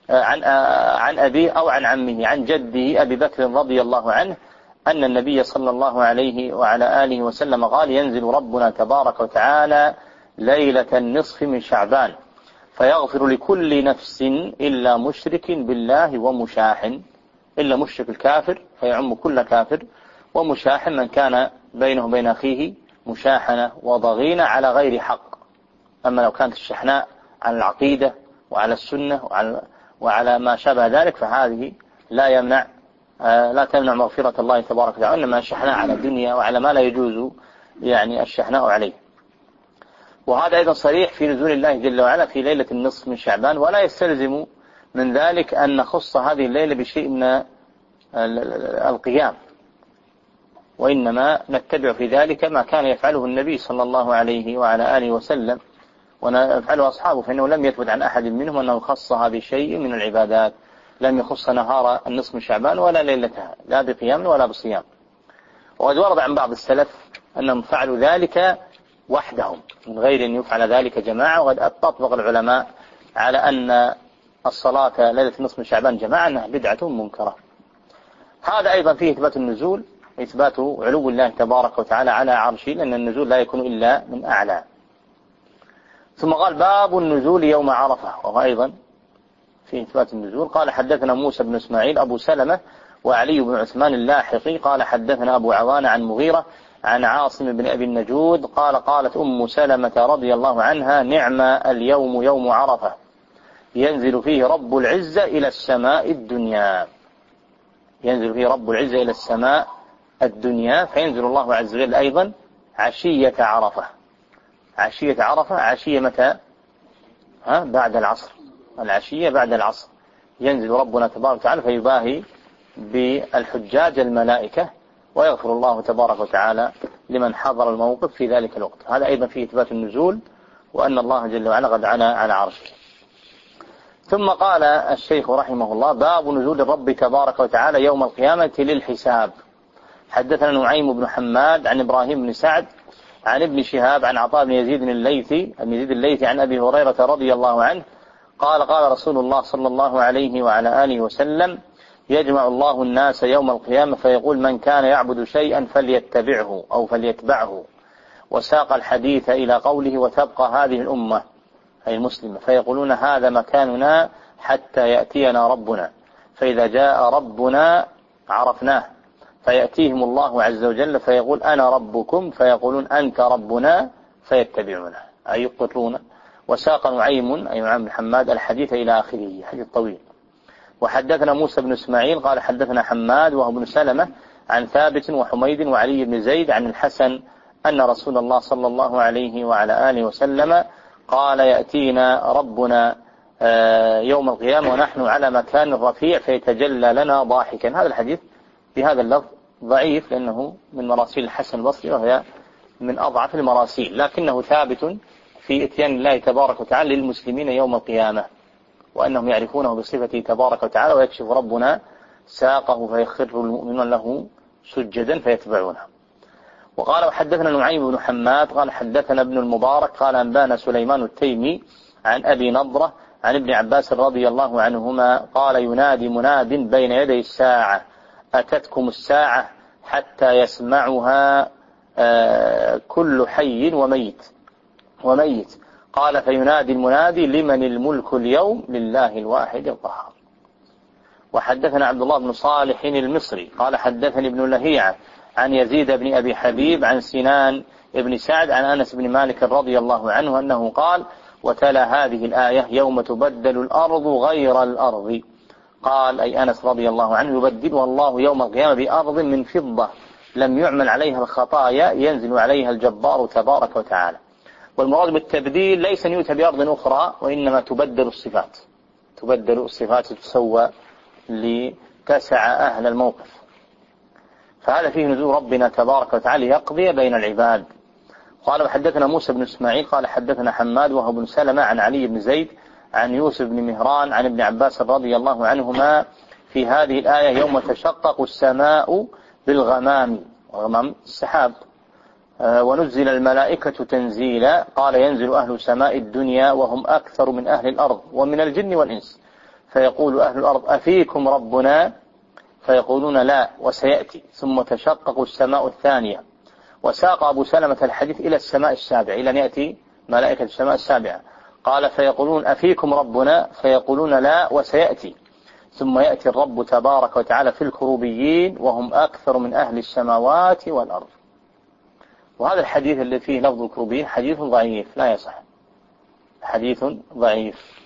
عن أبيه أو عن عمه عن جده أبي بكر رضي الله عنه أن النبي صلى الله عليه وعلى آله وسلم قال ينزل ربنا تبارك وتعالى ليلة النصف من شعبان فيغفر لكل نفس إلا مشرك بالله ومشاح إلا مشرك الكافر فيعم كل كافر ومشاح من كان بينه وبين أخيه مشاحنة وضغينة على غير حق. أما لو كانت الشحناء على العقيدة وعلى السنة وعلى ما شابه ذلك فهذه لا تمنع مغفرة الله تبارك وتعالى. إنما الشحناء على الدنيا وعلى ما لا يجوز يعني الشحناء عليه. وهذا أيضا صريح في نزول الله جل وعلا في ليلة النصف من شعبان ولا يستلزم من ذلك أن نخص هذه الليلة بشيء من القيام وإنما نتبع في ذلك ما كان يفعله النبي صلى الله عليه وعلى آله وسلم ونفعله أصحابه فإنه لم يثبت عن أحد منهم أنه خصها بشيء من العبادات لم يخص نهار النصف من شعبان ولا ليلتها لا بقيام ولا بصيام. وقد ورد عن بعض السلف أنهم فعلوا ذلك وحدهم من غير أن يفعل ذلك جماعة. وقد أطبق العلماء على أن الصلاة ليلة النصف من شعبان جماعة أنها بدعة منكرة. هذا أيضا فيه إثبات النزول إثبات علو الله تبارك وتعالى على عرشه لأن النزول لا يكون إلا من أعلى. ثم قال باب النزول يوم عرفة وهو أيضا في إثبات النزول. قال حدثنا موسى بن إسماعيل أبو سلمة وعلي بن عثمان اللاحقي قال حدثنا أبو عوان عن مغيرة عن عاصم بن أبي النجود قال قالت أم سلمة رضي الله عنها نعم اليوم يوم عرفة ينزل فيه رب العزة إلى السماء الدنيا. ينزل فيه رب العزة إلى السماء الدنيا فينزل الله عز وجل أيضا عشية عرفة. عشية عرفة عشية متى؟ بعد العصر. العشية بعد العصر ينزل ربنا تبارك وتعالى فيباهي بالحجاج الملائكة ويغفر الله تبارك وتعالى لمن حضر الموقف في ذلك الوقت. هذا أيضا فيه إثبات النزول وأن الله جل وعلا قد علا على عرشه. ثم قال الشيخ رحمه الله باب نزول الرب تبارك وتعالى يوم القيامة للحساب حدثنا نعيم بن حماد عن إبراهيم بن سعد عن ابن شهاب عن عطاء بن يزيد الليثي عن أبي هريرة رضي الله عنه قال قال رسول الله صلى الله عليه وعلى آله وسلم يجمع الله الناس يوم القيامة فيقول من كان يعبد شيئا فليتبعه أو فليتبعه، وساق الحديث إلى قوله وتبقى هذه الأمة أي المسلمة فيقولون هذا مكاننا حتى يأتينا ربنا، فإذا جاء ربنا عرفناه، فيأتيهم الله عز وجل فيقول أنا ربكم فيقولون أنت ربنا فيتبعونه أي يقتلون. وساق نعيم أي نعيم بن حماد الحديث إلى آخره، حديث طويل. وحدثنا موسى بن إسماعيل قال حدثنا حماد وهو بن سلمة عن ثابت وحميد وعلي بن زيد عن الحسن أن رسول الله صلى الله عليه وعلى آله وسلم قال يأتينا ربنا يوم القيامة ونحن على مكان رفيع فيتجلى لنا ضاحكا. هذا الحديث بهذا اللفظ ضعيف لأنه من مراسيل الحسن البصري وهي من أضعف المراسيل، لكنه ثابت في إتيان الله تبارك وتعالى للمسلمين يوم القيامة وأنهم يعرفونه بصفته تبارك وتعالى، ويكشف ربنا ساقه فيخر المؤمنون له سجدا فيتبعونه. وقال وحدثنا نعيم بن حماد قال حدثنا ابن المبارك قال أنبانا سليمان التيمي عن أبي نضرة عن ابن عباس رضي الله عنهما قال ينادي مناد بين يدي الساعة أتتكم الساعة حتى يسمعها كل حي وميت قال فينادي المنادي لمن الملك اليوم لله الواحد القهار. وحدثنا عبد الله بن صالح المصري قال حدثني ابن لهيعة عن يزيد بن أبي حبيب عن سنان بن سعد عن أنس بن مالك رضي الله عنه أنه قال وتلا هذه الآية يوم تبدل الأرض غير الأرض. قال أي أنس رضي الله عنه يبدلها الله يوم القيامة بأرض من فضة لم يعمل عليها الخطايا ينزل عليها الجبار تبارك وتعالى. والمراد بالتبديل ليس أن يؤتى بأرض أخرى وإنما تبدل الصفات تسوى لتسع أهل الموقف. فهذا فيه نزول ربنا تبارك وتعالى يقضي بين العباد. قال وحدثنا موسى بن إسماعيل قال حدثنا حماد وهو بن سلمة عن علي بن زيد عن يوسف بن مهران عن ابن عباس رضي الله عنهما في هذه الآية يوم تشقق السماء بالغمام، وغمام السحاب، ونزل الملائكة تنزيلا قال ينزل أهل سماء الدنيا وهم أكثر من أهل الأرض ومن الجن والإنس فيقول أهل الأرض أفيكم ربنا فيقولون لا وسيأتي، ثم تشقق السماء الثانية. وساق أبو سلمة الحديث إلى السماء السابعة إلى أن يأتي ملائكة السماء السابعة قال فيقولون أفيكم ربنا فيقولون لا وسيأتي، ثم يأتي الرب تبارك وتعالى في الكروبيين وهم أكثر من أهل السماوات والأرض. وهذا الحديث الذي فيه لفظ الكروبيين حديث ضعيف لا يصح، حديث ضعيف.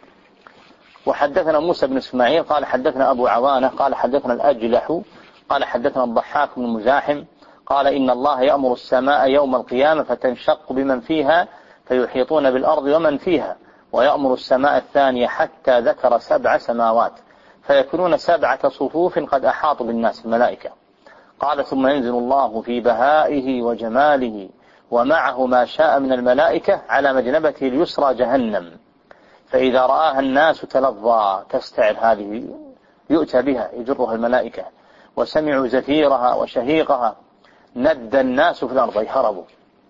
وحدثنا موسى بن إسماعيل قال حدثنا أبو عوانة قال حدثنا الأجلح قال حدثنا الضحاك بن مزاحم قال إن الله يأمر السماء يوم القيامة فتنشق بمن فيها فيحيطون بالأرض ومن فيها، ويأمر السماء الثانية حتى ذكر 7 سماوات فيكونون 7 صفوف قد أحاطوا بالناس الملائكة. قال ثم ينزل الله في بهائه وجماله ومعه ما شاء من الملائكة على مجنبته اليسرى جهنم، فإذا رآها الناس تلظى تستعر هذه يؤتى بها يجرها الملائكة وسمعوا زفيرها وشهيقها ند الناس في الأرض هربوا.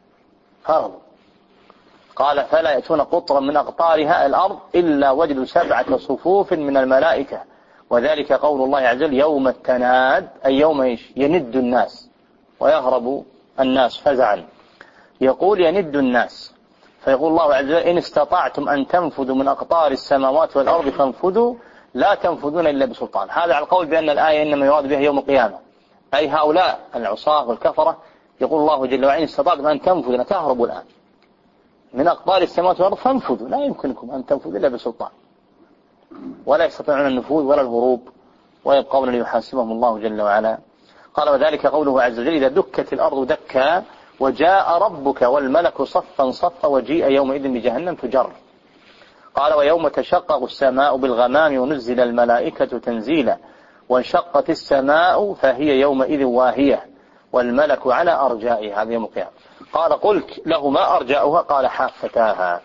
قال فلا يأتون قطرا من أقطارها الأرض إلا وجدوا 7 صفوف من الملائكة، وذلك قول الله عز وجل يوم التناد أي يوم يند الناس ويهرب الناس فزعا. يقول يند الناس فيقول الله عز وجل إن استطعتم أن تنفذوا من أقطار السماوات والأرض فانفذوا لا تنفذون إلا بسلطان. هذا على القول بأن الآية إنما يراد بها يوم القيامة، أي هؤلاء العصاة والكفرة يقول الله جل وعلا إن استطعتم أن تنفذوا تهربوا الآن من أقطار السماوات والأرض فانفذوا، لا يمكنكم أن تنفذوا إلا بسلطان، ولا يستطيعون النفوذ ولا الهروب ويبقون ليحاسبهم الله جل وعلا. قال وذلك قوله عز وجل إذا دكت الأرض دكا وجاء ربك والملك صفا صفا وجيء يومئذ بجهنم تجر. قال ويوم تشقق السماء بالغمام ونزل الملائكة تنزيلا وانشقت السماء فهي يومئذ واهية والملك على أرجائها، هذا يوم القيامة. قال قلت له ما أرجاؤها قال حافتاها.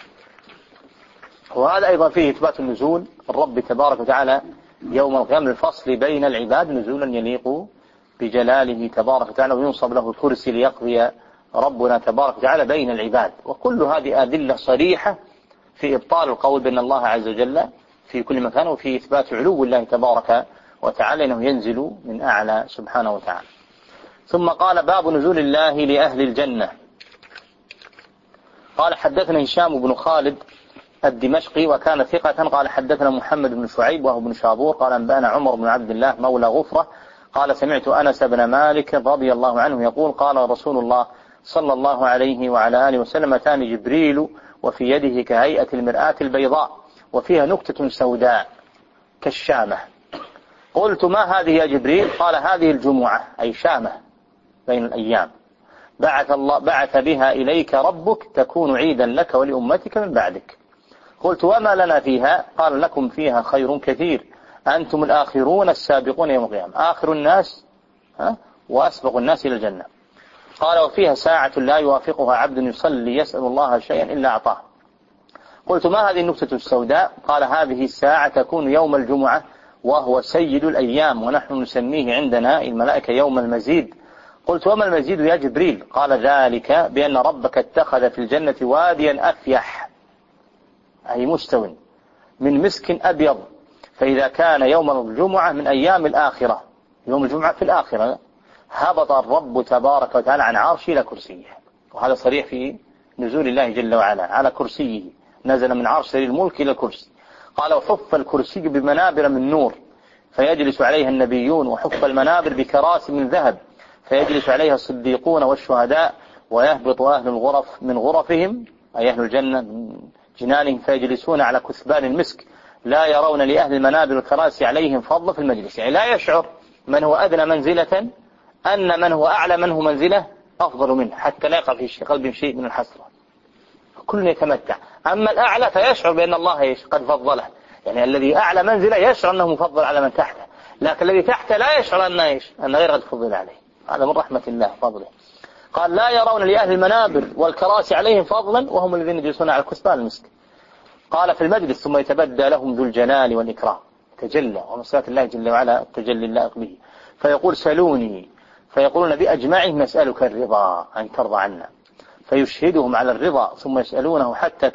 وهذا أيضا فيه إثبات النزول الرب تبارك وتعالى يوم القيامة الفصل بين العباد نزولا يليق بجلاله تبارك وتعالى، وينصب له الكرسي ليقضي ربنا تبارك وتعالى بين العباد. وكل هذه أدلة صريحة في إبطال القول بأن الله عز وجل في كل مكان، وفي إثبات علو الله تبارك وتعالى أنه ينزل من أعلى سبحانه وتعالى. ثم قال: باب نزول الله لأهل الجنة. قال: حدثنا هشام بن خالد الدمشقي وكان ثقة. قال: حدثنا محمد بن شعيب وهو بن شابور قال: أنبأنا عمر بن عبد الله مولى غفرة قال: سمعت أنس بن مالك رضي الله عنه يقول: قال رسول الله صلى الله عليه وعلى آله وسلم: أتاني جبريل وفي يده كهيئة المرآة البيضاء وفيها نكتة سوداء كالشامة. قلت: ما هذه يا جبريل؟ قال: هذه الجمعة، أي شامة بين الأيام، بعث بها إليك ربك تكون عيدا لك ولأمتك من بعدك. قلت: وما لنا فيها؟ قال: لكم فيها خير كثير، أنتم الآخرون السابقون يوم القيامة، آخر الناس وأسبق الناس إلى الجنة. قال: وفيها ساعة لا يوافقها عبد يصلي يسأل الله شيئا إلا أعطاه. قلت: ما هذه النكتة السوداء؟ قال: هذه الساعة تكون يوم الجمعة وهو سيد الأيام، ونحن نسميه عندنا الملائكة يوم المزيد. قلت: وما المزيد يا جبريل؟ قال: ذلك بأن ربك اتخذ في الجنة واديا أفيح، أي مستو، من مسك أبيض، فإذا كان يوم الجمعة من أيام الآخرة، يوم الجمعة في الآخرة، هبط الرب تبارك وتعالى عن عرشه إلى كرسيه. وهذا صريح في نزول الله جل وعلا على كرسيه، نزل من عرش الملك إلى الكرسي. قال: وحف الكرسي بمنابر من نور فيجلس عليها النبيون، وحف المنابر بكراسي من ذهب فيجلس عليها الصديقون والشهداء، ويهبط أهل الغرف من غرفهم، أي أهل الجنة من جنانهم، فيجلسون على كثبان المسك، لا يرون لأهل المنابر الكراسي عليهم فضل في المجلس. يعني لا يشعر من هو أدنى منزلة أن من هو أعلى منه منزلة أفضل منه، حتى لا يقع في قلبهم شيء من الحسرة، كل يتمتع. أما الأعلى فيشعر بأن الله قد فضله، يعني الذي أعلى منزلة يشعر أنه مفضل على من تحته، لكن الذي تحته لا يشعر أن غير قد فضل عليه. هذا من رحمة الله فضله. قال: لا يرون لأهل المنابر والكراسي عليهم فضلا وهم الذين يجلسون على كثبان المسك. قال: في المجلس ثم يتبدى لهم ذو الجلال والإكرام، تجلى، ومصفات الله جل وعلا التجلي اللائق به، فيقول: سلوني، فيقولون بأجمعهم: نسألك الرضا، أن ترضى عنا. فيشهدهم على الرضا، ثم يسألونه حتى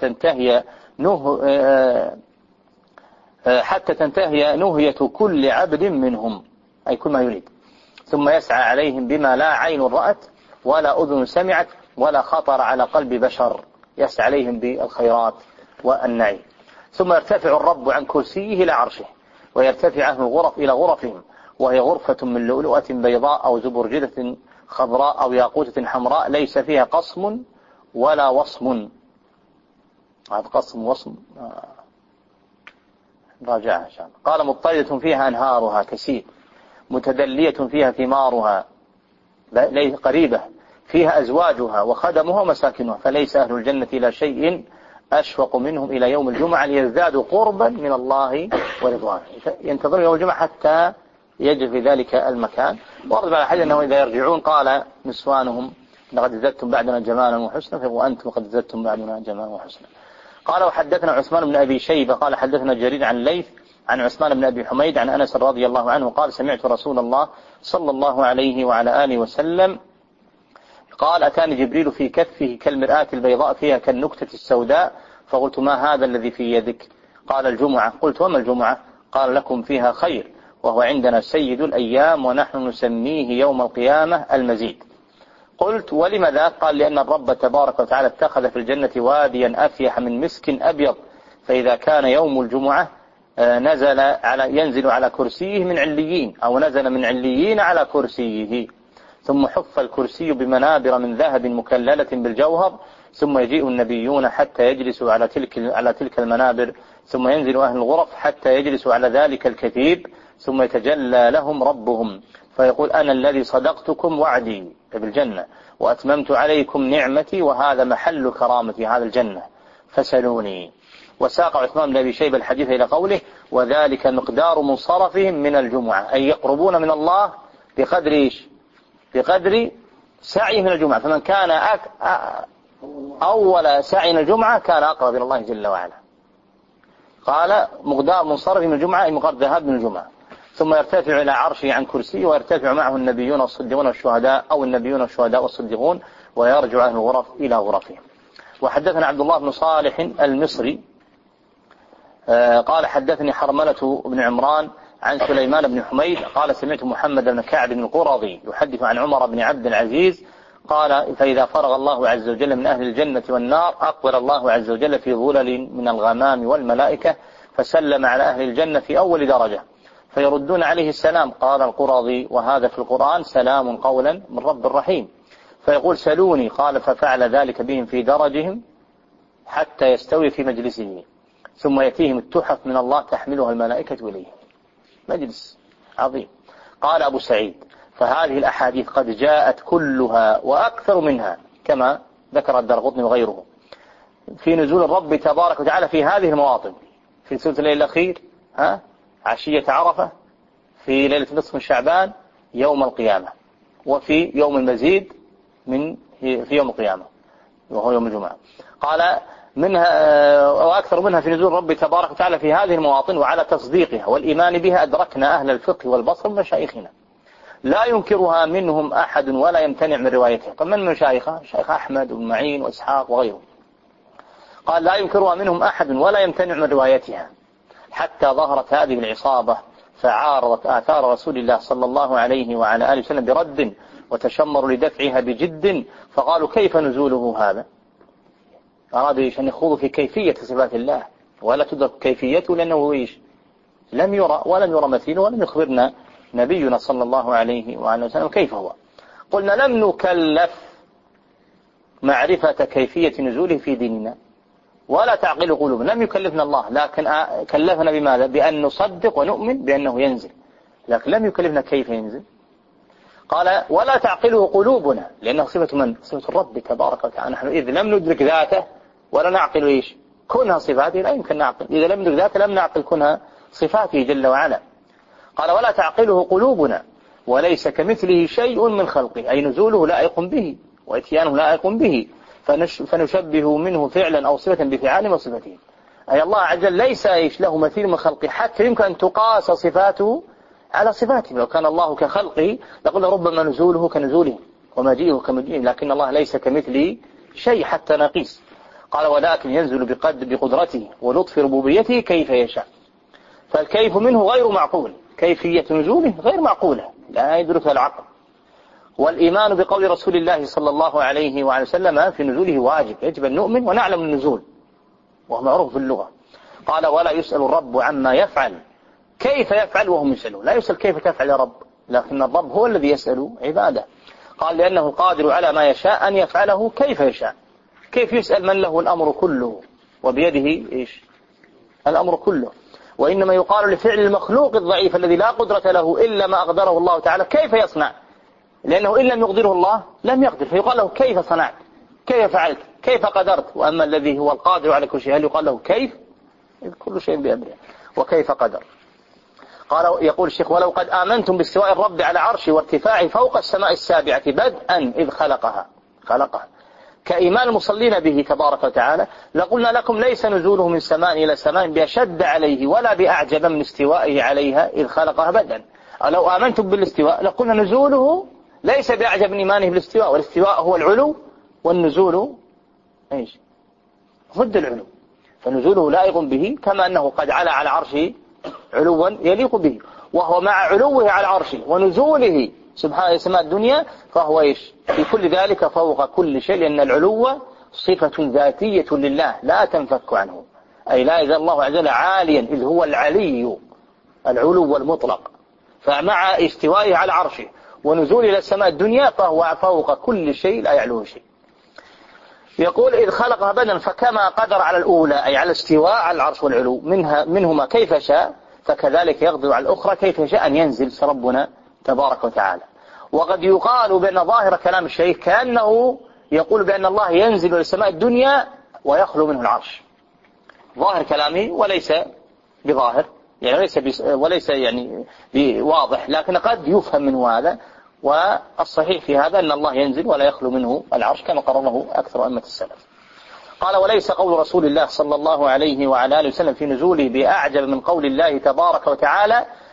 تنتهي نهية كل عبد منهم، أي كل ما يريد، ثم يسعى عليهم بما لا عين رأت ولا أذن سمعت ولا خطر على قلب بشر، يسعى عليهم بالخيرات والنعيم. ثم يرتفع الرب عن كرسيه إلى عرشه، ويرتفع أهل الغرف إلى غرفهم، وهي غرفة من لؤلؤة بيضاء أو زبرجدة خضراء أو ياقوتة حمراء، ليس فيها قصم ولا وصم. هذا قصم وصم راجعها إن شاء الله. قال: مضطردة فيها أنهارها كسيل، متدلية فيها ثمارها قريبة، فيها أزواجها وخدمها ومساكنها، فليس أهل الجنة إلى شيء أشوق منهم إلى يوم الجمعة ليزدادوا قربا من الله ورضوانه. ينتظرون يوم الجمعة حتى يجد في ذلك المكان. وارد على حديث أنه إذا يرجعون قال نسوانهم: لقد ازددتم بعدنا جمالا وحسنا، وأنتم قد ازددتم بعدنا جمالا وحسنا. قال: وحدثنا عثمان بن أبي شيبة قال: حدثنا جرير عن ليث عن عثمان بن أبي حميد عن أنس رضي الله عنه قال: سمعت رسول الله صلى الله عليه وعلى آله وسلم قال: أتاني جبريل في كفه كالمرآة البيضاء فيها كالنكتة السوداء، فقلت: ما هذا الذي في يدك؟ قال: الجمعة. قلت: وما الجمعة؟ قال: لكم فيها خير، وهو عندنا سيد الأيام، ونحن نسميه يوم القيامة المزيد. قلت: ولم ذاك؟ قال: لأن الرب تبارك وتعالى اتخذ في الجنة واديا أفيح من مسك أبيض، فإذا كان يوم الجمعة ينزل على كرسيه من عليين، أو نزل من عليين على كرسيه، ثم حف الكرسي بمنابر من ذهب مكللة بالجوهر، ثم يجيء النبيون حتى يجلسوا على تلك المنابر، ثم ينزل أهل الغرف حتى يجلسوا على ذلك الكثيب، ثم يتجلى لهم ربهم فيقول: أنا الذي صدقتكم وعدي بالجنة وأتممت عليكم نعمتي، وهذا محل كرامتي، هذا الجنة، فسلوني. وساق عثمان بن أبي شيبة الحديث إلى قوله: وذلك مقدار منصرفهم من الجمعة، أي يقربون من الله بقدر سعي من الجمعة، فمن كان أول سعي من الجمعة كان أقرب إلى الله جل وعلا. قال: مقدار منصرف من الجمعة أي مقدار ذهاب من الجمعة. ثم يرتفع إلى عرشه عن كرسيه، ويرتفع معه النبيون والصديقون والشهداء، أو النبيون والشهداء والصديقون، ويرجع أهل الغرف إلى غرفهم. وحدثنا عبد الله بن صالح المصري قال حدثني حرملة بن عمران عن سليمان بن حميد قال سمعت محمد بن كعب بن القرظي يحدث عن عمر بن عبد العزيز قال فإذا فرغ الله عز وجل من أهل الجنة والنار أقبل الله عز وجل في ظلل من الغمام والملائكة فسلم على أهل الجنة في أول درجة فيردون عليه السلام. قال القرظي وهذا في القرآن سلام قولا من رب رحيم. فيقول سلوني قال ففعل ذلك بهم في درجهم حتى يستوي في مجلسه ثم يأتيهم التحف من الله تحملها الملائكة إليه. مجلس عظيم. قال أبو سعيد فهذه الأحاديث قد جاءت كلها وأكثر منها كما ذكر الدرقطني وغيره في نزول الرب تبارك وتعالى في هذه المواطن: في ثلث الليل الأخير، عشية عرفة، في ليلة نصف من شعبان، يوم القيامة، وفي يوم المزيد في يوم القيامة وهو يوم الجمعة. قال منها وأكثر منها في نزول الرب تبارك وتعالى في هذه المواطن، وعلى تصديقها والإيمان بها أدركنا أهل الفقه والبصر من مشايخنا لا ينكرها منهم أحد ولا يمتنع من روايتها. طب من مشايخه؟ شيخ أحمد بن معين وإسحاق وغيره. قال لا ينكرها منهم أحد ولا يمتنع من روايتها حتى ظهرت هذه العصابة فعارضت آثار رسول الله صلى الله عليه وعلى آله وسلم برد وتشمروا لدفعها بجد، فقالوا كيف نزوله هذا؟ أرادوا أن يخوضوا في كيفية صفات الله ولا تدرك كيفيته لأنه لم يرى ولم يرى مثيله ولم يخبرنا نبينا صلى الله عليه وعلى وسلم كيف هو. قلنا لم نكلف معرفة كيفية نزوله في ديننا ولا تعقل قلوبنا، لم يكلفنا الله، لكن كلفنا بماذا؟ بأن نصدق ونؤمن بأنه ينزل، لكن لم يكلفنا كيف ينزل. قال ولا تعقله قلوبنا لأنه صفة من؟ صفة الرب تبارك وتعالى. نحن إذ لم ندرك ذاته ولا نعقل كنها صفاته لا يمكن نعقل، إذا لم ندرك ذاته لم نعقل كنها صفاته جل وعلا. قال ولا تعقله قلوبنا وليس كمثله شيء من خلقه، أي نزوله لائق به وإتيانه لائق به، فنشبه منه فعلا أو صفة بفعال وصفته. أي الله عز وجل ليس له مثيل من خلقه حتى يمكن أن تقاس صفاته على صفاته. لو كان الله كخلقه لقلنا ربما نزوله كنزوله ومجيئه كمجيئه، لكن الله ليس كمثله شيء حتى نقيس. قال ولكن ينزل بقدرته ولطف ربوبيته كيف يشاء، فالكيف منه غير معقول، كيفية نزوله غير معقولة لا يدركها العقل. والإيمان بقول رسول الله صلى الله عليه وعلى وسلم في نزوله واجب، يجب أن نؤمن ونعلم النزول وهو معروف في اللغة. قال ولا يسأل الرب عما يفعل كيف يفعل وهم يسألون، لا يسأل كيف تفعل يا رب، لكن الرب هو الذي يسأل عباده. قال لأنه قادر على ما يشاء أن يفعله كيف يشاء. كيف يسأل من له الأمر كله وبيده الأمر كله؟ وإنما يقال لفعل المخلوق الضعيف الذي لا قدرة له إلا ما أقدره الله تعالى كيف يصنع، لأنه إن لم يقدره الله لم يقدر، فيقال له كيف صنعت، كيف فعلت، كيف قدرت. وأما الذي هو القادر على كل شيء هل يقال له كيف؟ كل شيء بأمره. وكيف قدر. قال يقول الشيخ ولو قد آمنتم باستواء الرب على عرشه وارتفاعه فوق السماء السابعة بدءا إذ خلقها كإيمان المصلين به تبارك وتعالى لقلنا لكم ليس نزوله من سماء إلى سماء بأشد عليه ولا بأعجب من استوائه عليها إذ خلقها بدءا. لو آمنتم بالاستواء لقلنا نزوله ليس بأعجب من إيمانه بالاستواء، والاستواء هو العلو والنزول ضد العلو، فنزوله لائق به كما أنه قد علا على عرشه علوا يليق به، وهو مع علوه على عرشه ونزوله سبحانه سماء الدنيا فهو في كل ذلك فوق كل شيء، لأن العلو صفة ذاتية لله لا تنفك عنه، أي لا يزال الله عز وجل عاليا إذ هو العلي العلو المطلق، فمع استوائه على عرشه ونزوله إلى السماء الدنيا فهو فوق كل شيء لا يعلوه شيء. يقول إذ خلقها بدلا فكما قدر على الأولى أي على استواء على العرش والعلو منهما كيف شاء فكذلك يقدر على الأخرى كيف يشاء أن ينزل ربنا تبارك وتعالى. وقد يقال بأن ظاهر كلام الشيخ كأنه يقول بأن الله ينزل إلى السماء الدنيا ويخلو منه العرش، ظاهر كلامه وليس بظاهر يعني وليس بواضح، لكن قد يفهم منه هذا. والصحيح في هذا أن الله ينزل ولا يخلو منه العرش كما قرره أكثر أئمة السلف. قال وليس قول رسول الله صلى الله عليه وعلى آله وسلم في نزوله بأعجب من قول الله تبارك وتعالى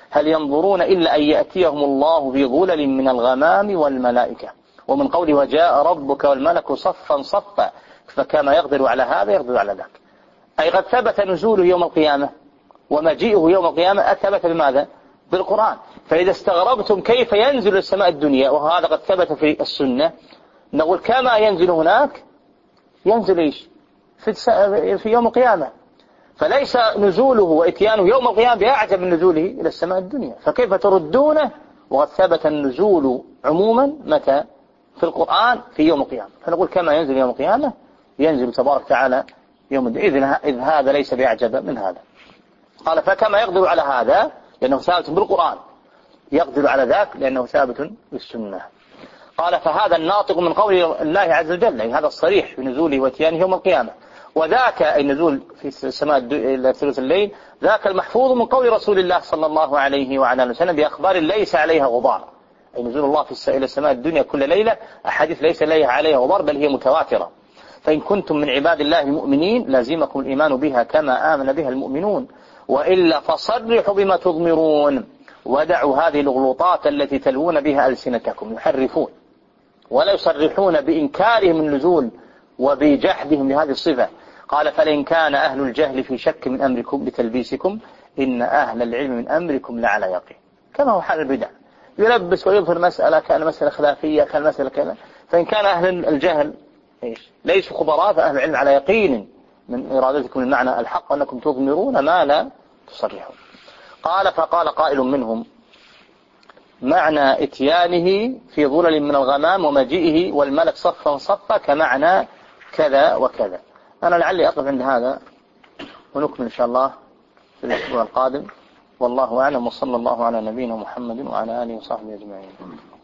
هل ينظرون إلا أن يأتيهم الله في ظلل من الغمام والملائكة. ومن قوله وجاء ربك والملك صفا صفا، فكما يقدر على هذا يقدر على ذاك، أي قد ثبت نزوله يوم القيامة ومجيئه يوم القيامة ثبت بماذا؟ بالقرآن. فإذا استغربتم كيف ينزل السماء الدنيا وهذا قد ثبت في السنة، نقول كما ينزل هناك ينزل إيش؟ في يوم القيامة. فليس نزوله وإتيانه يوم القيامة بأعجب من نزوله إلى السماء الدنيا، فكيف تردونه وقد ثبت النزول عموما متى؟ في القرآن في يوم القيامة. فنقول كما ينزل يوم القيامة ينزل تبارك وتعالى يوم الدين، إذ هذا ليس بأعجب من هذا. قال فكما يقدر على هذا لأنه ثابت بالقرآن يقدر على ذاك لأنه ثابت بالسنة. قال فهذا الناطق من قول الله عز وجل، يعني هذا الصريح في نزوله واتيانه يوم القيامة، وذاك أي نزول في السماء إلى ثلث الليل ذاك المحفوظ من قول رسول الله صلى الله عليه وعلى آله وسلم بأخبار ليس عليها غبار، أي نزول الله إلى السماء الدنيا كل ليلة أحاديث ليس عليها غبار بل هي متواترة. فإن كنتم من عباد الله المؤمنين لازمكم الإيمان بها كما آمن بها المؤمنون، وإلا فصرحوا بما تضمرون ودعوا هذه الغلوطات التي تلوون بها ألسنتكم، يحرفون ولا يصرحون بإنكارهم النزول وبجحدهم لهذه الصفة. قال فلئن كان أهل الجهل في شك من أمركم بتلبيسكم إن أهل العلم من أمركم لعلى يقين. كما هو حال البدع، يلبس ويظهر مسألة كان مسألة خلافية كان مسألة كذا. فإن كان أهل الجهل ليسوا خبراء فأهل العلم على يقين من إرادتكم المعنى الحق أنكم تضمرون ما لا تصرحون. قال فقال قائل منهم معنى اتيانه في ظلل من الغمام ومجيئه والملك صفا صفا كمعنى كذا وكذا. أنا لعلي أقف عند هذا ونكمل إن شاء الله في الأسبوع القادم، والله أعلم، وصلى الله على نبينا محمد وعلى آله وصحبه أجمعين.